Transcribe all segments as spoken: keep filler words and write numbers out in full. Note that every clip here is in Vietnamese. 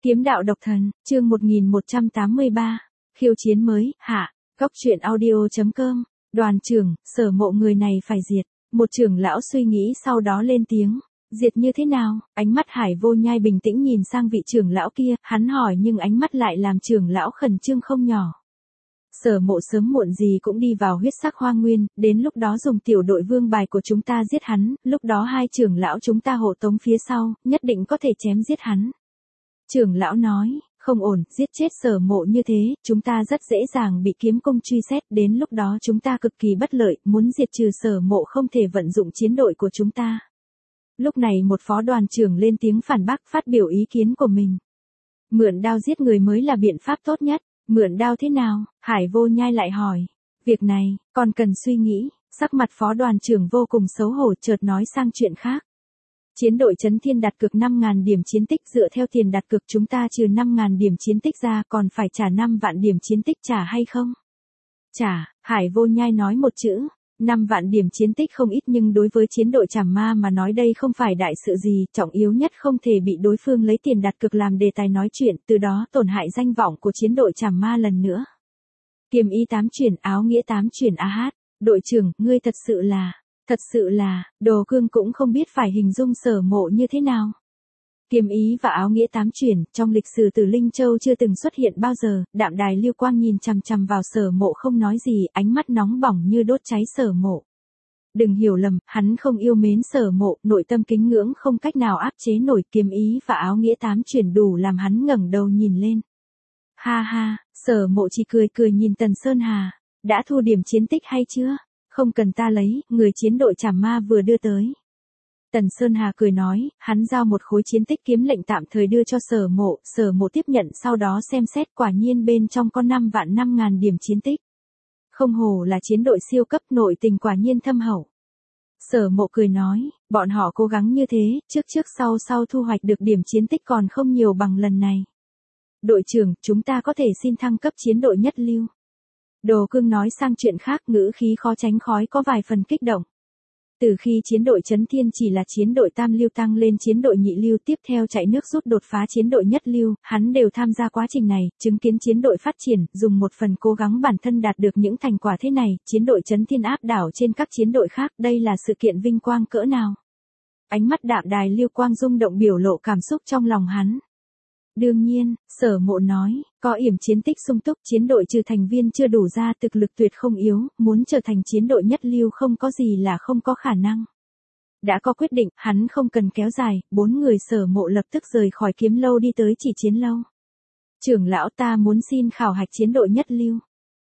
Kiếm đạo độc thần, chương một nghìn một trăm tám mươi ba, khiêu chiến mới, hạ, góc truyện audio chấm com, đoàn trưởng, Sở Mộ người này phải diệt, một trưởng lão suy nghĩ sau đó lên tiếng, diệt như thế nào, ánh mắt Hải Vô Nhai bình tĩnh nhìn sang vị trưởng lão kia, hắn hỏi nhưng ánh mắt lại làm trưởng lão khẩn trương không nhỏ. Sở Mộ sớm muộn gì cũng đi vào huyết sắc hoang nguyên, đến lúc đó dùng tiểu đội vương bài của chúng ta giết hắn, lúc đó hai trưởng lão chúng ta hộ tống phía sau, nhất định có thể chém giết hắn. Trưởng lão nói, không ổn, giết chết Sở Mộ như thế, chúng ta rất dễ dàng bị kiếm công truy xét, đến lúc đó chúng ta cực kỳ bất lợi, muốn diệt trừ Sở Mộ không thể vận dụng chiến đội của chúng ta. Lúc này một phó đoàn trưởng lên tiếng phản bác, phát biểu ý kiến của mình. Mượn đao giết người mới là biện pháp tốt nhất, mượn đao thế nào? Hải Vô Nhai lại hỏi. Việc này, còn cần suy nghĩ, sắc mặt phó đoàn trưởng vô cùng xấu hổ chợt nói sang chuyện khác. Chiến đội Chấn Thiên đặt cược năm nghìn điểm chiến tích, dựa theo tiền đặt cược chúng ta trừ năm nghìn điểm chiến tích ra còn phải trả năm vạn điểm chiến tích, trả hay không? Trả, Hải Vô Nhai nói một chữ, năm vạn điểm chiến tích không ít nhưng đối với chiến đội Trảm Ma mà nói đây không phải đại sự gì, trọng yếu nhất không thể bị đối phương lấy tiền đặt cược làm đề tài nói chuyện, từ đó tổn hại danh vọng của chiến đội Trảm Ma lần nữa. Kiềm y tám chuyển, áo nghĩa tám chuyển a hát, đội trưởng, ngươi thật sự là... Thật sự là, Đồ Cương cũng không biết phải hình dung Sở Mộ như thế nào. Kiềm ý và áo nghĩa tám chuyển, trong lịch sử Tử Linh Châu chưa từng xuất hiện bao giờ, đạm đài Lưu Quang nhìn chằm chằm vào Sở Mộ không nói gì, ánh mắt nóng bỏng như đốt cháy Sở Mộ. Đừng hiểu lầm, hắn không yêu mến Sở Mộ, nội tâm kính ngưỡng không cách nào áp chế nổi, kiềm ý và áo nghĩa tám chuyển đủ làm hắn ngẩng đầu nhìn lên. Ha ha, Sở Mộ chỉ cười cười nhìn Tần Sơn Hà, đã thu điểm chiến tích hay chưa? Không cần ta lấy, người chiến đội Trảm Ma vừa đưa tới. Tần Sơn Hà cười nói, hắn giao một khối chiến tích kiếm lệnh tạm thời đưa cho Sở Mộ, Sở Mộ tiếp nhận sau đó xem xét quả nhiên bên trong có năm vạn năm ngàn điểm chiến tích. Không hổ là chiến đội siêu cấp, nội tình quả nhiên thâm hậu. Sở Mộ cười nói, bọn họ cố gắng như thế, trước trước sau sau thu hoạch được điểm chiến tích còn không nhiều bằng lần này. Đội trưởng, chúng ta có thể xin thăng cấp chiến đội nhất lưu. Đồ Cương nói sang chuyện khác, ngữ khí khó tránh khỏi có vài phần kích động. Từ khi chiến đội Chấn Thiên chỉ là chiến đội tam lưu tăng lên chiến đội nhị lưu, tiếp theo chạy nước rút đột phá chiến đội nhất lưu, hắn đều tham gia quá trình này, chứng kiến chiến đội phát triển, dùng một phần cố gắng bản thân đạt được những thành quả thế này, chiến đội Chấn Thiên áp đảo trên các chiến đội khác, đây là sự kiện vinh quang cỡ nào. Ánh mắt đạm đài Lưu Quang rung động biểu lộ cảm xúc trong lòng hắn. Đương nhiên, Sở Mộ nói, có yểm chiến tích sung túc, chiến đội trừ thành viên chưa đủ ra, thực lực tuyệt không yếu, muốn trở thành chiến đội nhất lưu không có gì là không có khả năng. Đã có quyết định, hắn không cần kéo dài, bốn người Sở Mộ lập tức rời khỏi kiếm lâu đi tới chỉ chiến lâu. Trưởng lão, ta muốn xin khảo hạch chiến đội nhất lưu.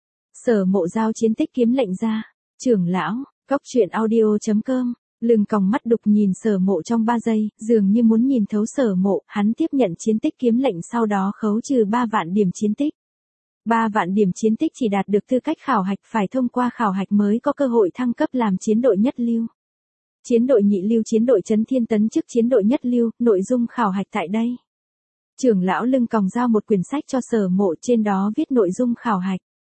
Sở Mộ giao chiến tích kiếm lệnh ra. Trưởng lão, góc truyện audio chấm com. Lưng còng mắt đục nhìn Sở Mộ trong ba giây, dường như muốn nhìn thấu Sở Mộ, hắn tiếp nhận chiến tích kiếm lệnh sau đó khấu trừ ba vạn điểm chiến tích. ba vạn điểm chiến tích chỉ đạt được tư cách khảo hạch, phải thông qua khảo hạch mới có cơ hội thăng cấp làm chiến đội nhất lưu. Chiến đội nhị lưu, chiến đội Chấn Thiên tấn chức chiến đội nhất lưu, nội dung khảo hạch tại đây. Trưởng lão lưng còng giao một quyển sách cho Sở Mộ, trên đó viết nội dung khảo hạch.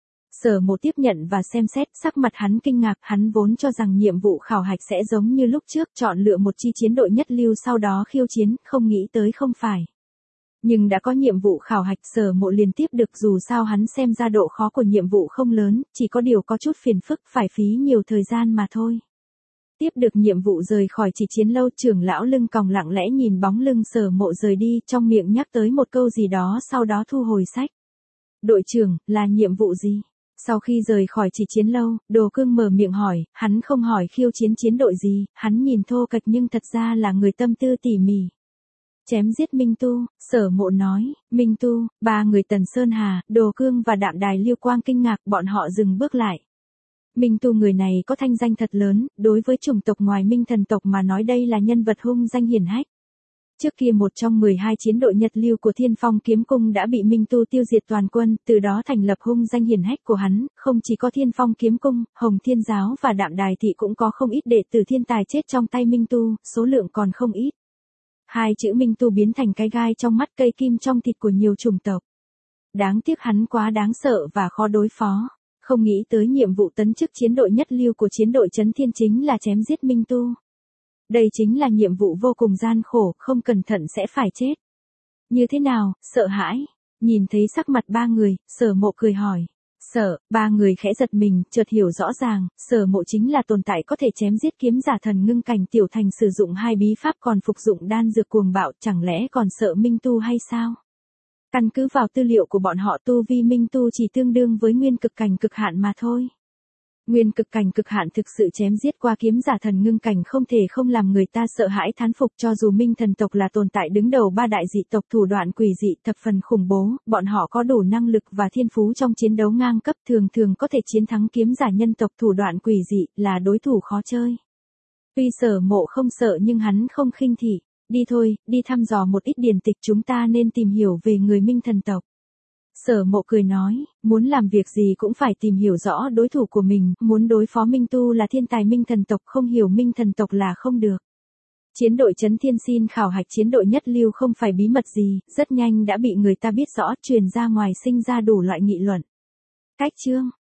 Sở Mộ tiếp nhận và xem xét, sắc mặt hắn kinh ngạc, hắn vốn cho rằng nhiệm vụ khảo hạch sẽ giống như lúc trước, chọn lựa một chi chiến đội nhất lưu sau đó khiêu chiến, không nghĩ tới không phải. Nhưng đã có nhiệm vụ khảo hạch, Sở Mộ liền tiếp được, dù sao hắn xem ra độ khó của nhiệm vụ không lớn, chỉ có điều có chút phiền phức, phải phí nhiều thời gian mà thôi. Tiếp được nhiệm vụ rời khỏi chỉ chiến lâu, trưởng lão lưng còng lặng lẽ nhìn bóng lưng Sở Mộ rời đi, trong miệng nhắc tới một câu gì đó sau đó thu hồi sách. Đội trưởng, là nhiệm vụ gì? Sau khi rời khỏi chỉ chiến lâu, Đồ Cương mở miệng hỏi, hắn không hỏi khiêu chiến chiến đội gì, hắn nhìn thô kệch nhưng thật ra là người tâm tư tỉ mỉ. Chém giết Minh Tu, Sở Mộ nói, Minh Tu, ba người Tần Sơn Hà, Đồ Cương và đạm đài Lưu Quang kinh ngạc, bọn họ dừng bước lại. Minh Tu người này có thanh danh thật lớn, đối với chủng tộc ngoài Minh thần tộc mà nói đây là nhân vật hung danh hiển hách. Trước kia một trong mười hai chiến đội nhất lưu của Thiên Phong Kiếm Cung đã bị Minh Tu tiêu diệt toàn quân, từ đó thành lập hung danh hiển hách của hắn, không chỉ có Thiên Phong Kiếm Cung, Hồng Thiên Giáo và Đạm Đài Thị cũng có không ít đệ tử thiên tài chết trong tay Minh Tu, số lượng còn không ít. Hai chữ Minh Tu biến thành cái gai trong mắt, cây kim trong thịt của nhiều chủng tộc. Đáng tiếc hắn quá đáng sợ và khó đối phó, không nghĩ tới nhiệm vụ tấn chức chiến đội nhất lưu của chiến đội Chấn Thiên chính là chém giết Minh Tu. Đây chính là nhiệm vụ vô cùng gian khổ, không cẩn thận sẽ phải chết. Như thế nào, sợ hãi? Nhìn thấy sắc mặt ba người, Sở Mộ cười hỏi. Sợ, ba người khẽ giật mình, chợt hiểu rõ ràng, Sở Mộ chính là tồn tại có thể chém giết kiếm giả thần ngưng cảnh tiểu thành sử dụng hai bí pháp còn phục dụng đan dược cuồng bạo, chẳng lẽ còn sợ minh tu hay sao? Căn cứ vào tư liệu của bọn họ tu vi minh tu chỉ tương đương với nguyên cực cảnh cực hạn mà thôi. Nguyên cực cảnh cực hạn thực sự chém giết qua kiếm giả thần ngưng cảnh không thể không làm người ta sợ hãi thán phục, cho dù minh thần tộc là tồn tại đứng đầu ba đại dị tộc thủ đoạn quỷ dị thập phần khủng bố, bọn họ có đủ năng lực và thiên phú trong chiến đấu ngang cấp thường thường có thể chiến thắng kiếm giả nhân tộc thủ đoạn quỷ dị là đối thủ khó chơi. Tuy Sở Mộ không sợ nhưng hắn không khinh thị, đi thôi, đi thăm dò một ít điển tịch chúng ta nên tìm hiểu về người minh thần tộc. Sở Mộ cười nói, muốn làm việc gì cũng phải tìm hiểu rõ đối thủ của mình, muốn đối phó Minh Tu là thiên tài minh thần tộc không hiểu minh thần tộc là không được. Chiến đội Chấn Thiên xin khảo hạch chiến đội nhất lưu không phải bí mật gì, rất nhanh đã bị người ta biết rõ, truyền ra ngoài sinh ra đủ loại nghị luận. Cách chương